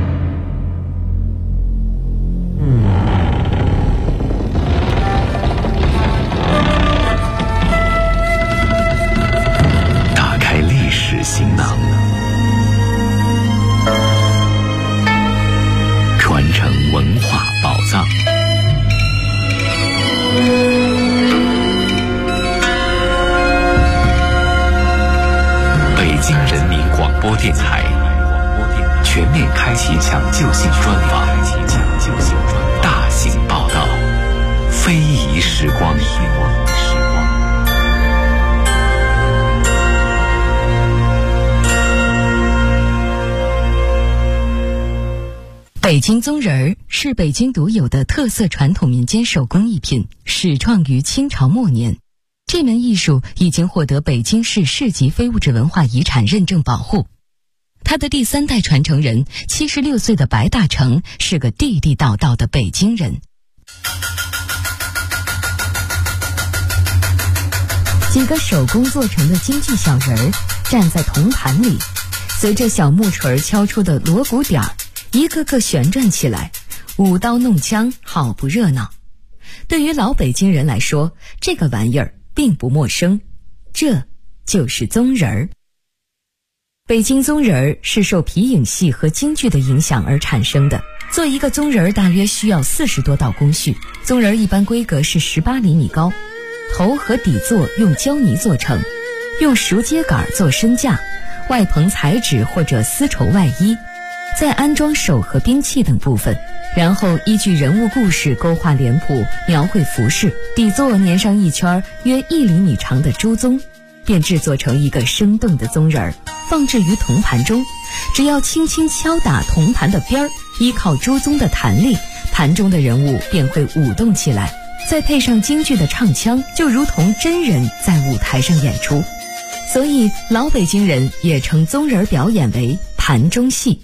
打开历史行囊，传承文化宝藏。 播电台全面开启抢救性专访，大型报道，非遗时光。 北京宗人儿是北京独有的特色传统民间手工艺品，始创于清朝末年。这门艺术已经获得北京市市级非物质文化遗产认证保护。他的第3代传承人76岁的白大成是个地地道道的北京人。几个手工做成的京剧小人儿站在铜盘里，随着小木锤敲出的锣鼓点儿，一个个旋转起来，舞刀弄枪，好不热闹。对于老北京人来说，这个玩意儿并不陌生，这就是宗人儿。北京宗人儿是受皮影戏和京剧的影响而产生的。做一个宗人儿大约需要40多道工序，宗人儿一般规格是18厘米高，头和底座用胶泥做成，用熟秸秆做身架，外棚彩纸或者丝绸外衣，再安装手和兵器等部分，然后依据人物故事勾画脸谱，描绘服饰，底座粘上一圈约1厘米长的朱宗，便制作成一个生动的宗人儿，放置于铜盘中。只要轻轻敲打铜盘的边儿，依靠朱宗的弹力，盘中的人物便会舞动起来，再配上京剧的唱腔，就如同真人在舞台上演出。所以老北京人也称宗人表演为盘中戏。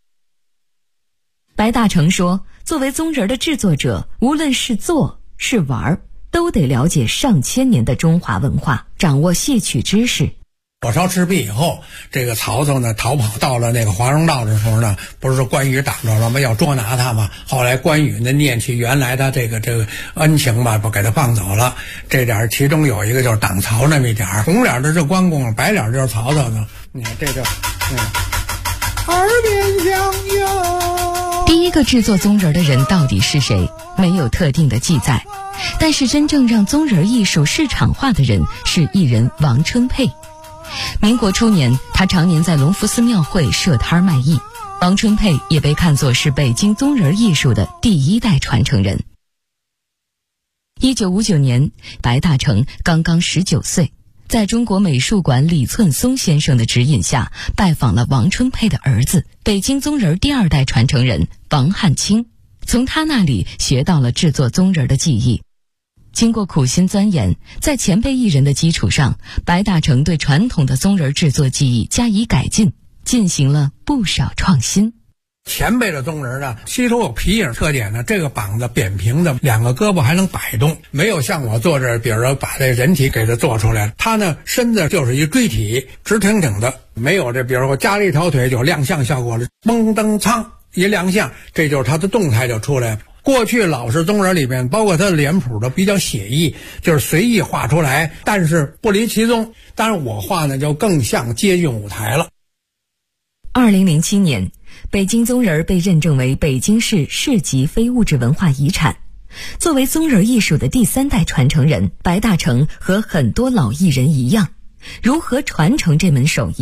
白大成说，作为宗人的制作者，无论是做是玩，都得了解上千年的中华文化，掌握戏曲知识。 火烧赤壁以后，这个曹操呢逃跑到了那个华容道的时候呢，不是说关羽挡着了吗？要捉拿他嘛。后来关羽呢念起原来的这个恩情吧，不给他放走了。这点其中有一个就是挡曹那么一点，红脸的是关公，白脸就是曹操呢。你看这就耳边响应。 第一个制作宗人的人到底是谁？没有特定的记载。但是真正让宗人艺术市场化的人是艺人王春佩。民国初年，他常年在隆福寺庙会设摊卖艺。王春佩也被看作是北京宗人艺术的第1代传承人。1959年，白大成刚刚19岁，在中国美术馆李寸松先生的指引下，拜访了王春佩的儿子，北京宗人第2代传承人王汉卿，从他那里学到了制作宗人的技艺。经过苦心钻研，在前辈艺人的基础上，白大成对传统的宗人制作技艺加以改进，进行了不少创新。 前辈的宗人呢，吸收有皮影特点呢，这个膀子扁平的，2个胳膊还能摆动，没有像我做这，比如说把这人体给它做出来，他呢身子就是一锥体，直挺挺的，没有这，比如说我加了一条腿就亮相效果了，嘣噔苍一亮相，这就是他的动态就出来了。过去老式宗人里面，包括他的脸谱都比较写意，就是随意画出来，但是不离其宗。当然我画呢就更像接近舞台了。 2007年，北京宗人被认证为北京市市级非物质文化遗产。作为宗人艺术的第3代传承人，白大成和很多老艺人一样，如何传承这门手艺